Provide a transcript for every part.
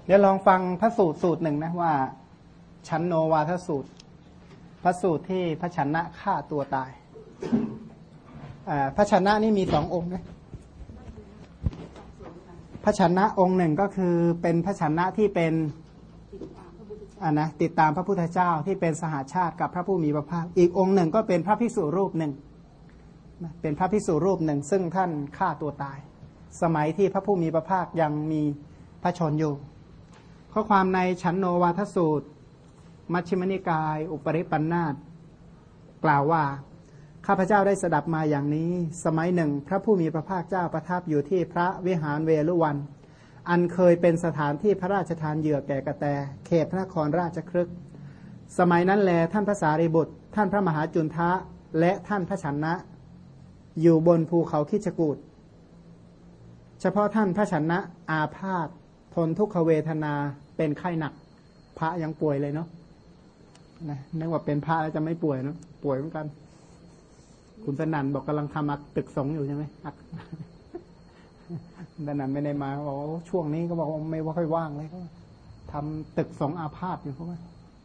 เดี๋ยวลองฟังพระสูตรหนึ่งนะว่าชันโนวาทสูตรพระสูตรที่พระชนะฆ่าตัวตายพระชนะนี่มีสององค์นะพระชนะองค์หนึ่งก็คือเป็นพระชนะที่เป็นติดตามพระพุทธเจ้าที่เป็นสหาชาติกับพระผู้มีพระภาคอีกองค์หนึ่งก็เป็นพระภิกษุรูปหนึ่งเป็นพระภิกษุรูปหนึ่งซึ่งท่านฆ่าตัวตายสมัยที่พระผู้มีพระภาคยังมีพระชนอยู่ข้อความในชันโนวาทสูตรมัชฌิมนิกายอุปริปันธาสกล่าวว่าข้าพเจ้าได้สดับมาอย่างนี้สมัยหนึ่งพระผู้มีพระภาคเจ้าประทับอยู่ที่พระวิหารเวฬุวันอันเคยเป็นสถานที่พระราชทานเหยื่อแก่กระแตเขตพระนครราชคฤห์สมัยนั้นแลท่านพระสารีบุตรท่านพระมหาจุนทะและท่านพระชนะอยู่บนภูเขาคิชกูฏเฉพาะท่านพระชนะอาพาธทนทุกขเวทนาเป็นไข้หนักพระยังป่วยเลยเนาะนึกว่าเป็นพระแล้วจะไม่ป่วยเนาะป่วยเหมือนกันคุณสนั่นบอกกำลังทำตึกสงอยู่ใช่ไหมสนั่นไม่ได้มาบอกช่วงนี้ก็บอกว่าไม่ว่าค่อยว่างเลยก็ทำตึกสงอาพาธอยู่เขาว่า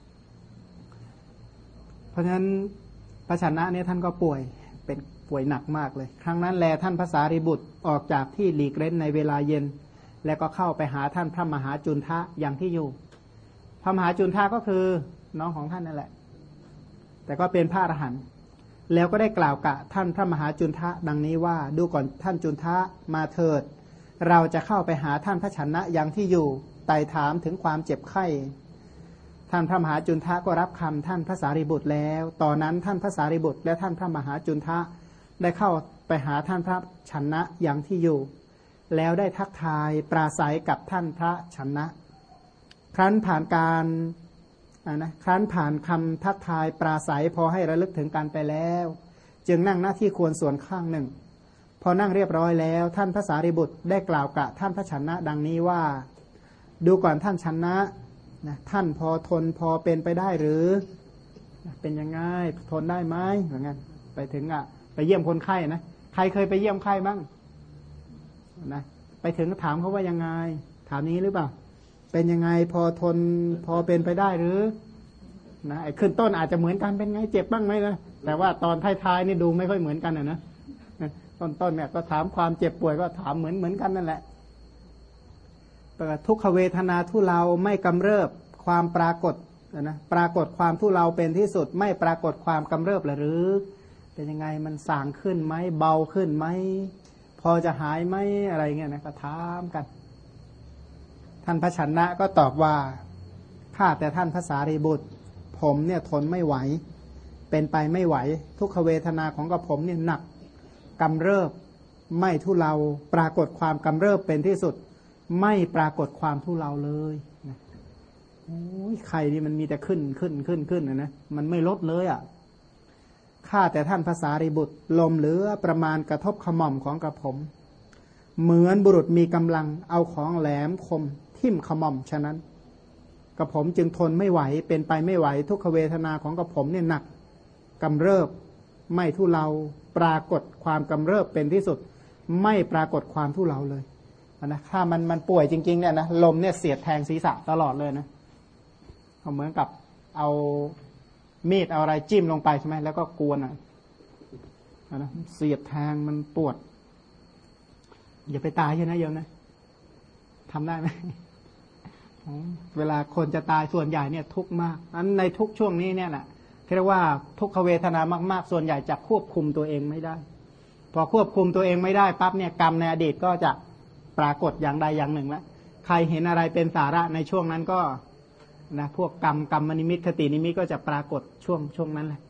เพราะฉะนั้นพระชนะเนี่ยท่านก็ป่วยเป็นป่วยหนักมากเลยครั้งนั้นแลท่านพระสารีบุตรออกจากที่หลีกเล่นในเวลาเย็นแล้วก็เข้าไปหาท่านพระมหาจุนทะอย่างที่อยู่พระมหาจุนทะก็คือน้องของท่านนั่นแหละแต่ก็เป็นพระอรหันต์แล้วก็ได้กล่าวกับท่านพระมหาจุนทะดังนี้ว่าดูก่อนท่านจุนทะมาเถิดเราจะเข้าไปหาท่านพระชนะอย่างที่อยู่ไต่ถามถึงความเจ็บไข้ท่านพระมหาจุนทะก็รับคำท่านพระสารีบุตรแล้วตอนนั้นท่านพระสารีบุตรและท่านพระมหาจุนทะได้เข้าไปหาท่านพระชนะอย่างที่อยู่แล้วได้ทักทายปราศัยกับท่านพระชนะครั้นผ่านการครั้นผ่านคำทักทายปราศัยพอให้ระลึกถึงกันไปแล้วจึงนั่งหน้าที่ควรส่วนข้างหนึ่งพอนั่งเรียบร้อยแล้วท่านพระสารีบุตรได้กล่าวกับท่านพระชนะดังนี้ว่าดูก่อนท่านชนะท่านพอทนพอเป็นไปได้หรือเป็นยังไงทนได้ไหมเหมือนกันไปถึงไปเยี่ยมคนไข้นะใครเคยไปเยี่ยมไข้บ้างนะไปถึงถามเขาว่ายังไงถามนี้หรือเปล่าเป็นยังไงพอทนพอเป็นไปได้หรือนะไอ้ขึ้นต้นอาจจะเหมือนกันเป็นไงเจ็บบ้างไหมนะแต่ว่าตอนท้ายๆนี่ดูไม่ค่อยเหมือนกันนะต้นเนี่ยก็ถามความเจ็บป่วยก็ถามเหมือนกันนั่นแหละทุกขเวทนาทุเลาไม่กำเริบความปรากฏนะปรากฏความทุเลาเป็นที่สุดไม่ปรากฏความกำเริบหรือเป็นยังไงมันสางขึ้นไหมเบาขึ้นไหมพอจะหายไหมอะไรเงี้ยนะก็ถามกันท่านพระชนะก็ตอบว่าข้าแต่ท่านพระสารีบุตรผมเนี่ยทนไม่ไหวเป็นไปไม่ไหวทุกขเวทนาของกระผมเนี่ยหนักกำเริบไม่ทุเลาปรากฏความกำเริบเป็นที่สุดไม่ปรากฏความทุเลาเลยโอ้ยใครนี่มันมีแต่ขึ้นนะมันไม่ลดเลยข้าแต่ท่านพระสารีบุตรลมเหลือประมาณกระทบขม่อมของกระผมเหมือนบุรุษมีกำลังเอาของแหลมคมทิ่มขม่อมฉะนั้นกระผมจึงทนไม่ไหวเป็นไปไม่ไหวทุกขเวทนาของกระผมเนี่ยหนักกำเริบไม่ทุเลาปรากฏความกำเริบเป็นที่สุดไม่ปรากฏความทุเลาเลยนะถ้ามันป่วยจริงๆเนี่ยนะลมเนี่ยเสียดแทงศีรษะตลอดเลยนะเหมือนกับเอามีดเอาอะไรจิ้มลงไปใช่ไหมแล้วก็กวนนะเสียดแทงมันปวดอย่าไปตายใช่ไหมโยมนะทำได้ไหมเวลาคนจะตายส่วนใหญ่เนี่ยทุกข์มากอันในทุกช่วงนี้เนี่ยแหละเรียกว่าทุกขเวทนามากๆส่วนใหญ่จะควบคุมตัวเองไม่ได้พอควบคุมตัวเองไม่ได้ปั๊บเนี่ยกรรมในอดีตก็จะปรากฏอย่างใดอย่างหนึ่งแล้วใครเห็นอะไรเป็นสาระในช่วงนั้นก็นะพวกกรรมนิมิตคตินิมิตก็จะปรากฏช่วงนั้นแหละ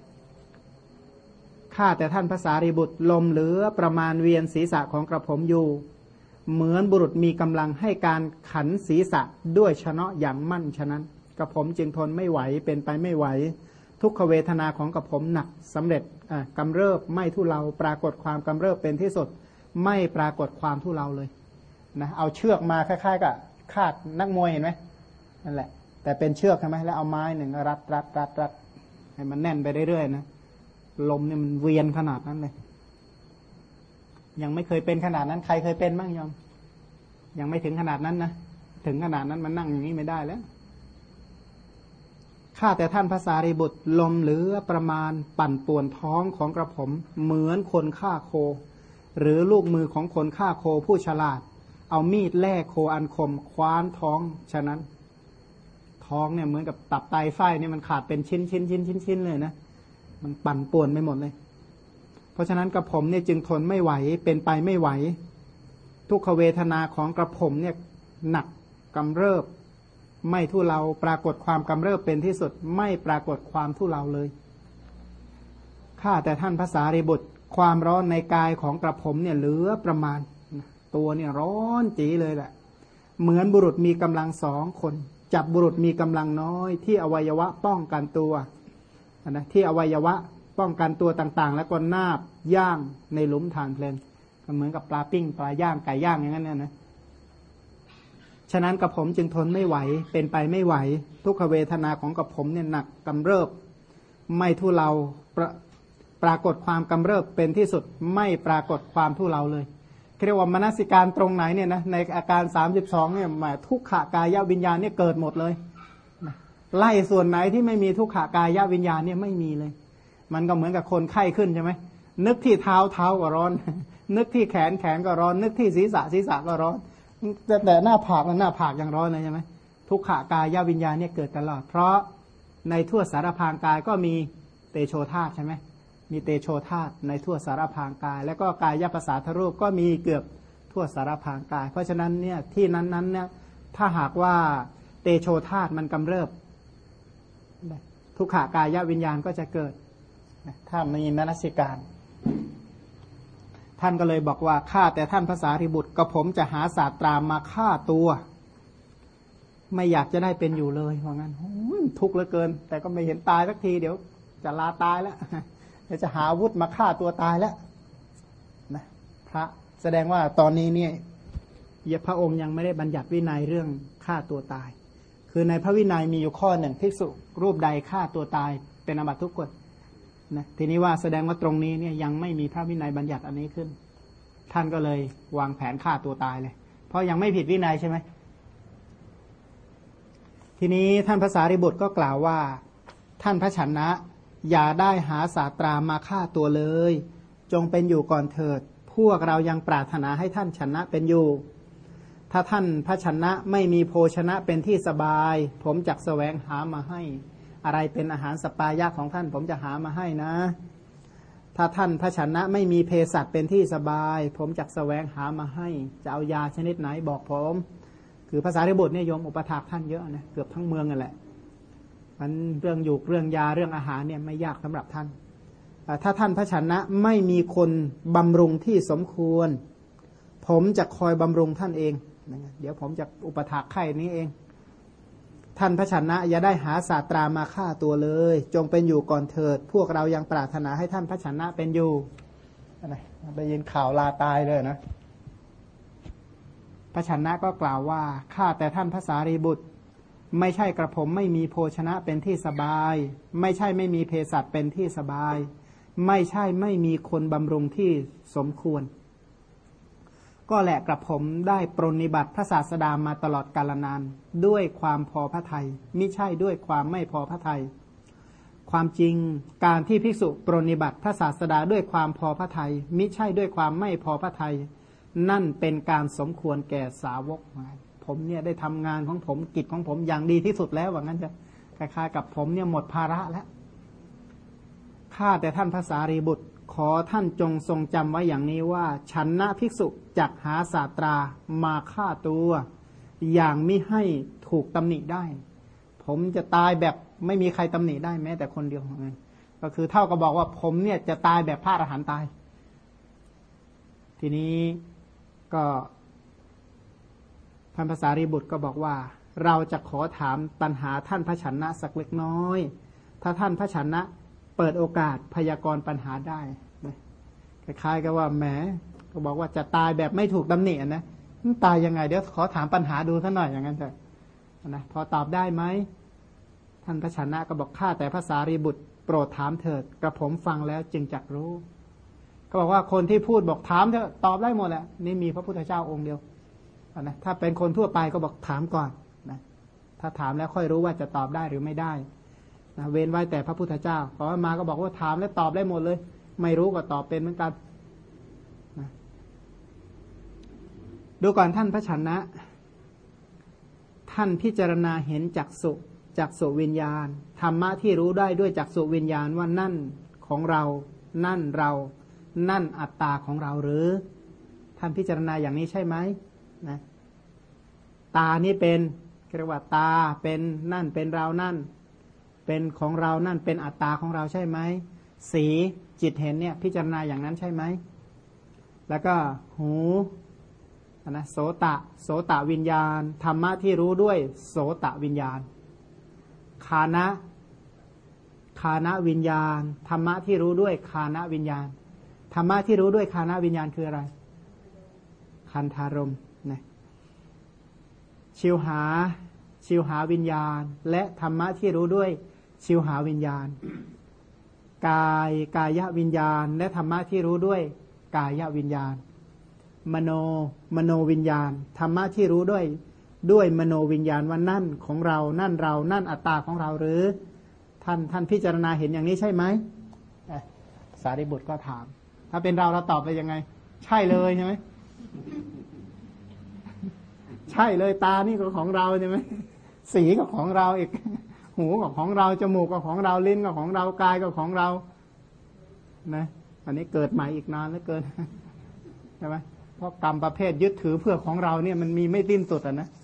ข้าแต่ท่านพระสารีบุตรลมเหลือประมาณเวียนศีรษะของกระผมอยู่เหมือนบุรุษมีกำลังให้การขันศีรษะด้วยชนะอย่างมั่นฉะนั้นกระผมจึงทนไม่ไหวเป็นไปไม่ไหวทุกขเวทนาของกระผมหนักสำเร็จกำเริบไม่ทุเลาปรากฏความกำเริบเป็นที่สุดไม่ปรากฏความทุเลาเลยนะเอาเชือกมาคล้ายๆกับคาดนักมวยเห็นไหมนั่นแหละแต่เป็นเชือกใช่ไหมแล้วเอาไม้หนึ่งรัดให้มันแน่นไปเรื่อยๆนะลมเนี่ยมันเวียนขนาดนั้นเลยยังไม่เคยเป็นขนาดนั้นใครเคยเป็นบ้างยอมยังไม่ถึงขนาดนั้นนะถึงขนาดนั้นมันนั่งอย่างนี้ไม่ได้แล้วข้าแต่ท่านพระสารีบุตรลมเหลือประมาณปั่นป่วนท้องของกระผมเหมือนคนฆ่าโคหรือลูกมือของคนฆ่าโคผู้ฉลาดเอามีดแล่โคอันคมคว้านท้องฉะนั้นท้องเนี่ยเหมือนกับตับไตไส้เนี่ยมันขาดเป็นชิ้นเลยนะมันปั่นป่วนไปหมดเลยเพราะฉะนั้นกระผมเนี่ยจึงทนไม่ไหวเป็นไปไม่ไหวทุกขเวทนาของกระผมเนี่ยหนักกำเริบไม่ทุเลาปรากฏความกำเริบเป็นที่สุดไม่ปรากฏความทุเลาเลยข้าแต่ท่านพระสารีบุตรความร้อนในกายของกระผมเนี่ยเหลือประมาณตัวเนี่ยร้อนจีเลยแหละเหมือนบุรุษมีกำลัง2 คนจับบุรุษมีกำลังน้อยที่อวัยวะป้องกันตัวนะที่อวัยวะป้องกันตัวต่างๆแล้วก็นาบย่างในหลุมฐานเพลิงก็เหมือนกับปลาปิ้งปลาย่างไก่ย่างอย่างนั้นนะฉะนั้นกระผมจึงทนไม่ไหวเป็นไปไม่ไหวทุกขเวทนาของกระผมเนี่ยหนักกำเริบไม่ทุเลาปรากฏความกำเริบเป็นที่สุดไม่ปรากฏความทุเลาเลยเรียกว่ามนสิการตรงไหนเนี่ยนะในอาการ32เนี่ยหมายทุกขกายวิญญาณเนี่ยเกิดหมดเลยไล่ส่วนไหนที่ไม่มีทุกขกายวิญญาณเนี่ยไม่มีเลยมันก็เหมือนกับคนไข้ขึ้นใช่ไหมนึกที่เท้าก็ร้อนนึกที่แขนก็ร้อนนึกที่ศีรษะก็ร้อนแต่หน้าผากยังร้อนเลยใช่ไหมทุกขกายวิญญาณเนี่ยเกิดตลอดเพราะในทั่วสารพางกายก็มีเตโชธาตุใช่ไหมมีเตโชธาตุในทั่วสารพางกายแล้วก็กายภาษาทรูปก็มีเกือบทั่วสารพางกายเพราะฉะนั้นเนี่ยที่นั้นเนี่ยถ้าหากว่าเตโชธาตุมันกำเริบทุกขกายวิญญาณก็จะเกิดถ้ามีมนสิการท่านก็เลยบอกว่าข้าแต่ท่านพระสารีบุตรกระผมจะหาศาสตรามาฆ่าตัวไม่อยากจะได้เป็นอยู่เลยว่างั้นทุกข์เหลือเกินแต่ก็ไม่เห็นตายสักทีเดี๋ยวจะลาตายแล้วเดี๋ยวจะหาอาวุธมาฆ่าตัวตายแล้วนะพระแสดงว่าตอนนี้เนี่ยพระองค์ยังไม่ได้บัญญัติวินัยเรื่องฆ่าตัวตายคือในพระวินัยมีอยู่ข้อหนึ่งภิกษุรูปใดฆ่าตัวตายเป็นอาบัติทุกกฎนะทีนี้ว่าแสดงว่าตรงนี้เนี่ยยังไม่มีพระวินัยบัญญัติอันนี้ขึ้นท่านก็เลยวางแผนฆ่าตัวตายเลยเพราะยังไม่ผิดวินัยใช่ไหมทีนี้ท่านพระสารีบุตรก็กล่าวว่าท่านพระชนะอย่าได้หาศาสตรามาฆ่าตัวเลยจงเป็นอยู่ก่อนเถิดพวกเรายังปรารถนาให้ท่านชนะเป็นอยู่ถ้าท่านพระชนะไม่มีโภชนะเป็นที่สบายผมจักแสวงหามาให้อะไรเป็นอาหารสปายะของท่านผมจะหามาให้นะถ้าท่านพระชนะไม่มีเภสัชเป็นที่สบายผมจักแสวงหามาให้จะเอายาชนิดไหนบอกผมคือภาษาริบุตรเนี่ยโยมอุปถากท่านเยอะนะเกือบทั้งเมืองนั่นแหละมันเรื่องอยู่เรื่องยาเรื่องอาหารเนี่ยไม่ยากสำหรับท่านถ้าท่านพระชนะไม่มีคนบำรุงที่สมควรผมจะคอยบำรุงท่านเองเดี๋ยวผมจะอุปถากไข่นี้เองท่านพระชนะอย่าได้หาศาสตรามาฆ่าตัวเลยจงเป็นอยู่ก่อนเถิดพวกเรายังปรารถนาให้ท่านพระชนะเป็นอยู่อะไรได้ยินข่าวลาตายเลยนะพระชนะก็กล่าวว่าข้าแต่ท่านพระสารีบุตรไม่ใช่กระผมไม่มีโภชนะเป็นที่สบายไม่ใช่ไม่มีเภสัชเป็นที่สบายไม่ใช่ไม่มีคนบำรุงที่สมควรก็แหละกระผมได้ปรนนิบัติพระศาสดามาตลอดกาลนานด้วยความพอพระทัยมิใช่ด้วยความไม่พอพระทัยความจริงการที่ภิกษุปรนนิบัติพระศาสดาด้วยความพอพระทัยมิใช่ด้วยความไม่พอพระทัยนั่นเป็นการสมควรแก่สาวกผมเนี่ยได้ทำงานของผมกิจของผมอย่างดีที่สุดแล้วว่างั้นจะคล้ายๆกับผมเนี่ยหมดภาระแล้วข้าแต่ท่านพระสารีบุตรขอท่านจงทรงจำไว้อย่างนี้ว่าฉันนะภิกษุจักหาศาสตรามาฆ่าตัวอย่างมิให้ถูกตำหนิได้ผมจะตายแบบไม่มีใครตำหนิได้แม้แต่คนเดียวงั้นก็คือเท่ากับบอกว่าผมเนี่ยจะตายแบบพระอรหันต์ตายทีนี้ก็ท่านพระสารีบุตรก็บอกว่าเราจะขอถามปัญหาท่านพระชนะสักเล็กน้อยถ้าท่านพระชนะเปิดโอกาสพยากรณ์ปัญหาได้คล้ายๆกับว่าแหมก็บอกว่าจะตายแบบไม่ถูกตำหนินะตายยังไงเดี๋ยวขอถามปัญหาดูท่านหน่อยอย่างนั้นเถอะนะพอตอบได้ไหมท่านพระชนะก็บอกข้าแต่พระสารีบุตรโปรดถามเถิดกระผมฟังแล้วจึงจักรู้ก็บอกว่าคนที่พูดบอกถามเถอะตอบได้หมดแหละนี่มีพระพุทธเจ้าองค์เดียวนะถ้าเป็นคนทั่วไปก็บอกถามก่อนนะถ้าถามแล้วค่อยรู้ว่าจะตอบได้หรือไม่ได้นะเว้นไว้แต่พระพุทธเจ้าพอมาก็บอกว่าถามแล้วตอบได้หมดเลยไม่รู้ก็ตอบเป็นเหมือนกันนะดูก่อนท่านพระชนะท่านพิจารณาเห็นจักษุวิญญาณธรรมะที่รู้ได้ด้วยจักษุวิญญาณว่านั่นของเรานั่นเรานั่นอัตตาของเราหรือท่านพิจารณาอย่างนี้ใช่ไหมนะตานี่เป็นเรียกว่าตาเป็นนั่นเป็นเรานั่นเป็นของเรานั่นเป็นอัตตาของเราใช่ไหมสีจิตเห็นเนี่ยพิจารณาอย่างนั้นใช่ไหมแล้วก็หูนะโสตวิญญาณธรรมะที่รู้ด้วยโสตวิญญาณคานะวิญญาณธรรมะที่รู้ด้วยคานะวิญญาณธรรมะที่รู้ด้วยคานะวิญญาณคืออะไรคันธารมณ์นะชิวหาวิญญาณและธรรมะที่รู้ด้วยชิวหาวิญญาณกายวิญญาณและธรรมะที่รู้ด้วยกายวิญญาณมโนวิญญาณธรรมะที่รู้ด้วยมโนวิญญาณว่านั่นของเรานั่นเรานั่นอัตตาของเราหรือท่านพิจารณาเห็นอย่างนี้ใช่ไหมสารีบุตรก็ถามถ้าเป็นเราตอบไปยังไงใช่เลยใช่ไหมใช่เลยตานี่ก็ของเราใช่ไหมสีก็ของเราอีกหูก็ของเราจมูกก็ของเราลิ้นก็ของเรากายก็ของเรานะอันนี้เกิดใหม่อีกนานเหลือเกินใช่ไหมเพราะกรรมประเภทยึดถือเพื่อของเราเนี่ยมันมีไม่สิ้นสุดอ่ะนะ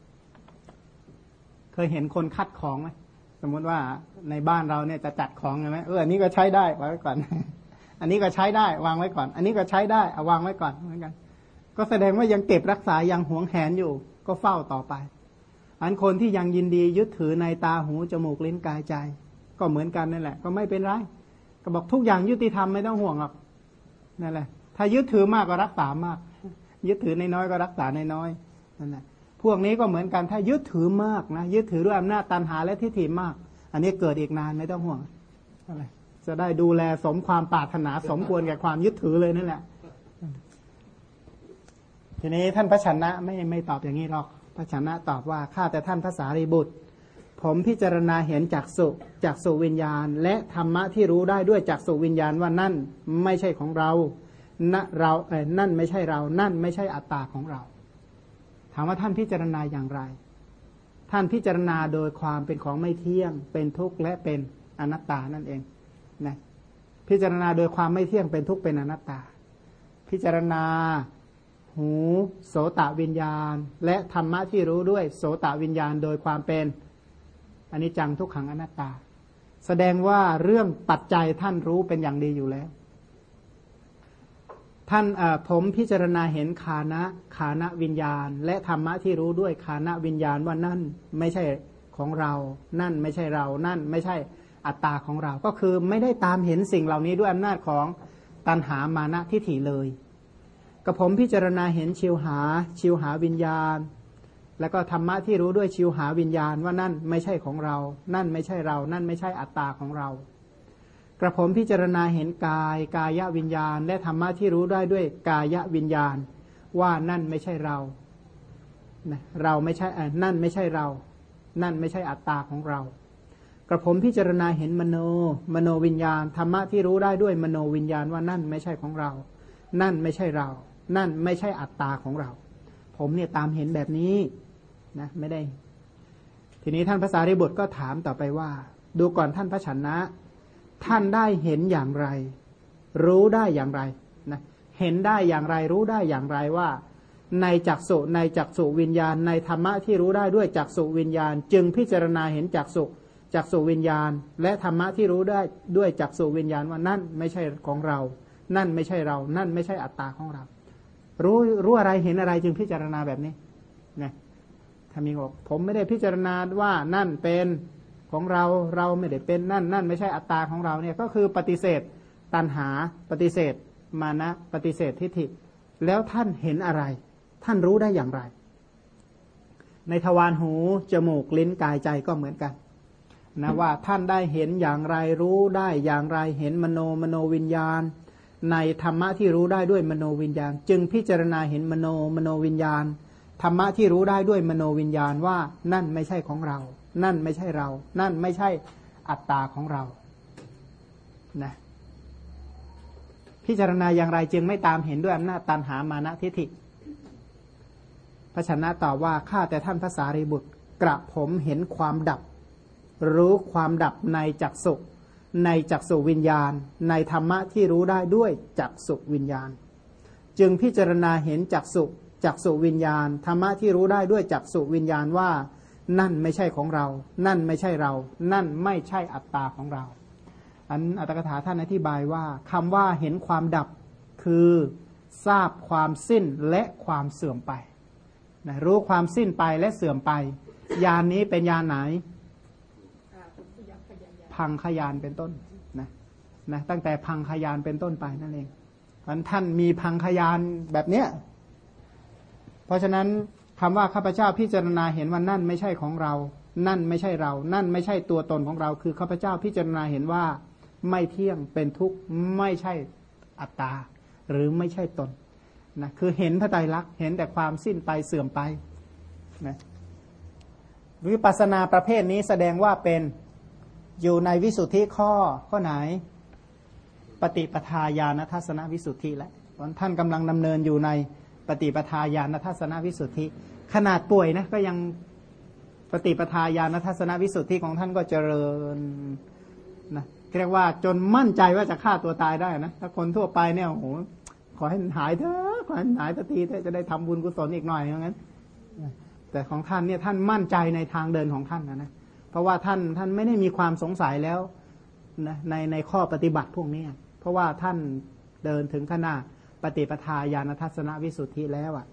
เคยเห็นคนคัดของไหมสมมติว่าในบ้านเราเนี่ยจะจัดของใช่ไหมอันนี้ก็ใช้ได้วางไว้ก่อนอันนี้ก็ใช้ได้วางไว้ก่อนอันนี้ก็ใช้ได้เอาวางไว้ก่อนเหมือนกันก็แสดงว่ายังเก็บรักษายังหวงแหนอยู่ก็เฝ้าต่อไปอันคนที่ยังยินดียึดถือในตาหูจมูกลิ้นกายใจก็เหมือนกันนั่นแหละก็ไม่เป็นไรก็บอกทุกอย่างยุติธรรมไม่ต้องห่วงหรอกนั่นแหละถ้ายึดถือมากก็รักษามากยึดถือน้อยก็รักษาน้อยนั่นแหละพวกนี้ก็เหมือนกันถ้ายึดถือมากนะยึดถือด้วยอำนาจตัณหาและทิฏฐิมากอันนี้เกิดอีกนานไม่ต้องห่วงอะไรจะได้ดูแลสมความปรารถนาสมควรแก่ความยึดถือเลยนั่นแหละทีนี้ท่านพระชนะไม่ตอบอย่างนี้หรอกพระชนะตอบว่าข้าแต่ท่านพระสารีบุตรผมพิจารณาเห็นจักษุวิญญาณและธรรมะที่รู้ได้ด้วยจักษุวิญญาณว่านั่นไม่ใช่ของเรานั่นไม่ใช่เรานั่นไม่ใช่อัตตาของเราถามว่าท่านพิจารณาอย่างไรท่านพิจารณาโดยความเป็นของไม่เที่ยงเป็นทุกข์และเป็นอนัตตานั่นเองนะพิจารณาโดยความไม่เที่ยงเป็นทุกข์เป็นอนัตตาพิจารณาหูโสตวิญญาณและธรรมะที่รู้ด้วยโสตวิญญาณโดยความเป็นอนิจจังทุกขังอนัตตาแสดงว่าเรื่องปัจจัยท่านรู้เป็นอย่างดีอยู่แล้วท่านผมพิจารณาเห็นคานะวิญญาณและธรรมะที่รู้ด้วยคานะวิญญาณว่านั่นไม่ใช่ของเรานั่นไม่ใช่เรานั่นไม่ใช่อัตตาของเราก็คือไม่ได้ตามเห็นสิ่งเหล่านี้ด้วยอำนาจของตัณหามานะทิฏฐิเลยกับผมพิจารณาเห็นชิวหาวิญญาณแล้วก็ธรรมะที่รู้ด้วยชิวหาวิญญาณว่านั่นไม่ใช่ของเรานั่นไม่ใช่เรานั่นไม่ใช่อัตตาของเรากระผมพิจารณาเห็นกายวิญญาณและธรรมะที่รู้ได้ด้วยกายวิญญาณว่านั่นไม่ใช่เราเราไม่ใช่นั่นไม่ใช่เรานั่นไม่ใช่อัตตาของเรากระผมพิจารณาเห็นมโนวิญญาณธรรมะที่รู้ได้ด้วยมโนวิญญาณว่านั่นไม่ใช่ของเรานั่นไม่ใช่เรานั่นไม่ใช่อัตตาของเราผมเนี่ยตามเห็นแบบนี้นะไม่ได้ทีนี้ท่านพระสารีบุตรก็ถามต่อไปว่าดูก่อนท่านพระชนะท่านได้เห็นอย่างไรรู้ได้อย่างไรนะเห็นได้อย่างไรรู้ได้อย่างไรว่าในจักษุวิญญาณในธรรมะที่รู้ได้ด้วยจักษุวิญญาณจึงพิจารณาเห็นจักษุวิญญาณและธรรมะที่รู้ได้ด้วยจักษุวิญญาณว่านั่นไม่ใช่ของเรานั่นไม่ใช่เรานั่นไม่ใช่อัตตาของเรารู้อะไรเห็นอะไรจึงพิจารณาแบบนี้นะถ้ามีบอกผมไม่ได้พิจารณาว่านั่นเป็นของเราไม่ได้เป็นนั่นไม่ใช่อัตตาของเราเนี่ยก็คือปฏิเสธตัณหาปฏิเสธมานะปฏิเสธทิฏฐิแล้วท่านเห็นอะไรท่านรู้ได้อย่างไรในทวารหูจมูกลิ้นกายใจก็เหมือนกันนะว่าท่านได้เห็นอย่างไรรู้ได้อย่างไรเห็นมโนวิญญาณในธรรมะที่รู้ได้ด้วยมโนวิญญาณจึงพิจารณาเห็นมโนวิญญาณธรรมะที่รู้ได้ด้วยมโนวิญญาณว่านั่นไม่ใช่ของเรานั่นไม่ใช่เรานั่นไม่ใช่อัตตาของเรานะพิจารณาอย่างไรจึงไม่ตามเห็นด้วยอำนาจตัณหามานะทิฏฐิพระชนะตอบว่าข้าแต่ท่านพระสารีบุตรกระผมเห็นความดับรู้ความดับในจักษุในจักษุวิญญาณในธรรมะที่รู้ได้ด้วยจักษุวิญญาณจึงพิจารณาเห็นจักษุวิญญาณธรรมะที่รู้ได้ด้วยจักษุวิญญาณว่านั่นไม่ใช่ของเรานั่นไม่ใช่เรานั่นไม่ใช่อัตตาของเราอัตถกถาท่านอธิบายว่าคำว่าเห็นความดับคือทราบความสิ้นและความเสื่อมไปนะรู้ความสิ้นไปและเสื่อมไปญาณนี้เป็นญาณไหนพังขยานเป็นต้นนะตั้งแต่พังขยานเป็นต้นไปนั่นเองเพราะท่านมีพังขยานแบบเนี้ยเพราะฉะนั้นคำว่าข้าพเจ้าพิจารณาเห็นว่านั่นไม่ใช่ของเรานั่นไม่ใช่เรานั่นไม่ใช่ตัวตนของเราคือข้าพเจ้าพิจารณาเห็นว่าไม่เที่ยงเป็นทุกข์ไม่ใช่อัตตาหรือไม่ใช่ตนนะคือเห็นพระไตรลักษณ์เห็นแต่ความสิ้นไปเสื่อมไปนะวิปัสสนาประเภทนี้แสดงว่าเป็นอยู่ในวิสุทธิข้อไหนปฏิปทาญาณทัศนวิสุทธิแล้วท่านกำลังดำเนินอยู่ในปฏิปทาญาณทัศนวิสุทธิขนาดป่วยนะก็ยังปฏิปทาญาณทัศนวิสุทธิของท่านก็เจริญนะเรียกว่าจนมั่นใจว่าจะฆ่าตัวตายได้นะถ้าคนทั่วไปเนี่ยโอ้โหขอให้หายเถอะขอให้หายสักทีเถอะจะได้ทำบุญกุศลอีกหน่อยอย่างนั้นแต่ของท่านเนี่ยท่านมั่นใจในทางเดินของท่านนะเพราะว่าท่านไม่ได้มีความสงสัยแล้วนะในข้อปฏิบัติพวกนี้เพราะว่าท่านเดินถึงขนาดปฏิปทาญาณทัศนวิสุทธิแล้วอ่ะ